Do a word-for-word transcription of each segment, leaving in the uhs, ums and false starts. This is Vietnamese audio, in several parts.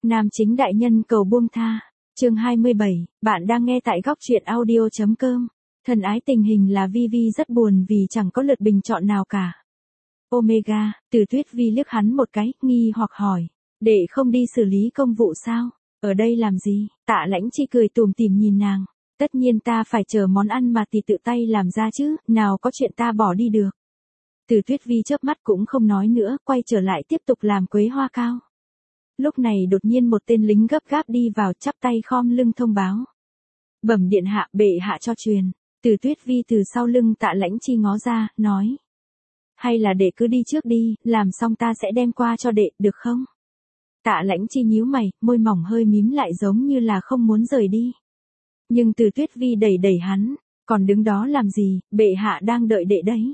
Nam chính đại nhân cầu buông tha. Chương hai mươi bảy, bạn đang nghe tại góc truyện audio chấm com. Thân ái tình hình là Vi Vi rất buồn vì chẳng có lượt bình chọn nào cả. Omega, Từ Tuyết Vi liếc hắn một cái, nghi hoặc hỏi. Để không đi xử lý công vụ sao? Ở đây làm gì? Tạ Lãnh Chi cười tủm tỉm nhìn nàng. Tất nhiên ta phải chờ món ăn mà tỷ tự tay làm ra chứ, nào có chuyện ta bỏ đi được. Từ Tuyết Vi chớp mắt cũng không nói nữa, quay trở lại tiếp tục làm quế hoa cao. Lúc này đột nhiên một tên lính gấp gáp đi vào, chắp tay khom lưng thông báo. Bẩm điện hạ, bệ hạ cho truyền. Từ Tuyết Vi từ sau lưng Tạ Lãnh Chi ngó ra, nói. Hay là đệ cứ đi trước đi, làm xong ta sẽ đem qua cho đệ, được không? Tạ Lãnh Chi nhíu mày, môi mỏng hơi mím lại giống như là không muốn rời đi. Nhưng Từ Tuyết Vi đẩy đẩy hắn, còn đứng đó làm gì, bệ hạ đang đợi đệ đấy.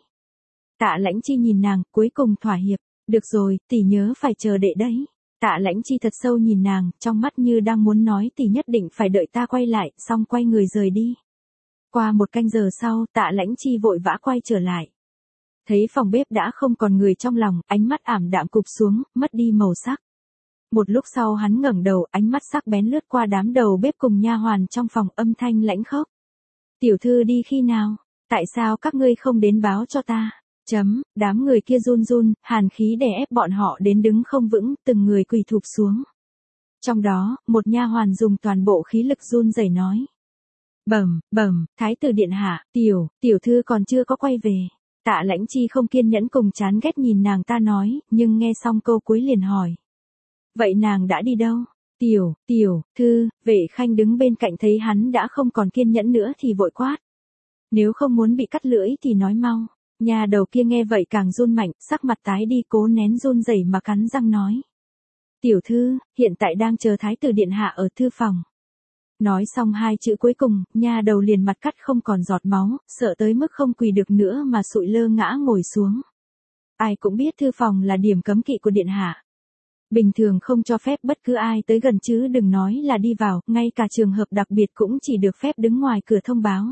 Tạ Lãnh Chi nhìn nàng, cuối cùng thỏa hiệp, được rồi, tỷ nhớ phải chờ đệ đấy. Tạ Lãnh Chi thật sâu nhìn nàng, trong mắt như đang muốn nói tỷ nhất định phải đợi ta quay lại, xong quay người rời đi. Qua một canh giờ sau, Tạ Lãnh Chi vội vã quay trở lại. Thấy phòng bếp đã không còn người trong lòng, ánh mắt ảm đạm cụp xuống, mất đi màu sắc. Một lúc sau hắn ngẩng đầu, ánh mắt sắc bén lướt qua đám đầu bếp cùng nha hoàn trong phòng, âm thanh lãnh khốc. Tiểu thư đi khi nào? Tại sao các ngươi không đến báo cho ta? Chấm, đám người kia run run, hàn khí đè ép bọn họ đến đứng không vững, từng người quỳ thụp xuống. Trong đó, một nha hoàn dùng toàn bộ khí lực run rẩy nói. Bẩm, bẩm, thái tử điện hạ, tiểu, tiểu thư còn chưa có quay về. Tạ Lãnh Chi không kiên nhẫn cùng chán ghét nhìn nàng ta nói, nhưng nghe xong câu cuối liền hỏi. Vậy nàng đã đi đâu? Tiểu, tiểu, thư, vệ khanh đứng bên cạnh thấy hắn đã không còn kiên nhẫn nữa thì vội quát. Nếu không muốn bị cắt lưỡi thì nói mau. Nhà đầu kia nghe vậy càng run mạnh, sắc mặt tái đi cố nén run rẩy mà cắn răng nói. Tiểu thư, hiện tại đang chờ thái tử điện hạ ở thư phòng. Nói xong hai chữ cuối cùng, nha đầu liền mặt cắt không còn giọt máu, sợ tới mức không quỳ được nữa mà sụi lơ ngã ngồi xuống. Ai cũng biết thư phòng là điểm cấm kỵ của điện hạ. Bình thường không cho phép bất cứ ai tới gần chứ đừng nói là đi vào, ngay cả trường hợp đặc biệt cũng chỉ được phép đứng ngoài cửa thông báo.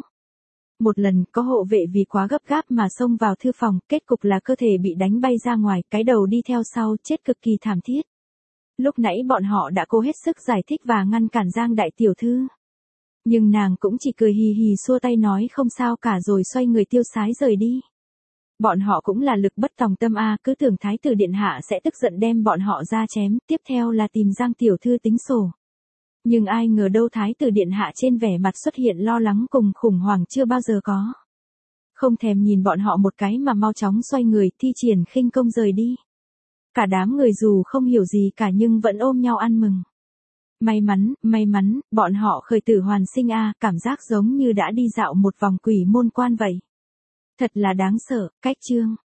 Một lần, có hộ vệ vì quá gấp gáp mà xông vào thư phòng, kết cục là cơ thể bị đánh bay ra ngoài, cái đầu đi theo sau, chết cực kỳ thảm thiết. Lúc nãy bọn họ đã cố hết sức giải thích và ngăn cản Giang đại tiểu thư. Nhưng nàng cũng chỉ cười hì hì xua tay nói không sao cả rồi xoay người tiêu sái rời đi. Bọn họ cũng là lực bất tòng tâm a, cứ tưởng thái tử điện hạ sẽ tức giận đem bọn họ ra chém, tiếp theo là tìm Giang tiểu thư tính sổ. Nhưng ai ngờ đâu thái tử điện hạ trên vẻ mặt xuất hiện lo lắng cùng khủng hoảng chưa bao giờ có. Không thèm nhìn bọn họ một cái mà mau chóng xoay người thi triển khinh công rời đi. Cả đám người dù không hiểu gì cả nhưng vẫn ôm nhau ăn mừng. May mắn, may mắn, bọn họ khởi tử hoàn sinh a, cảm giác giống như đã đi dạo một vòng quỷ môn quan vậy. Thật là đáng sợ, cách chương.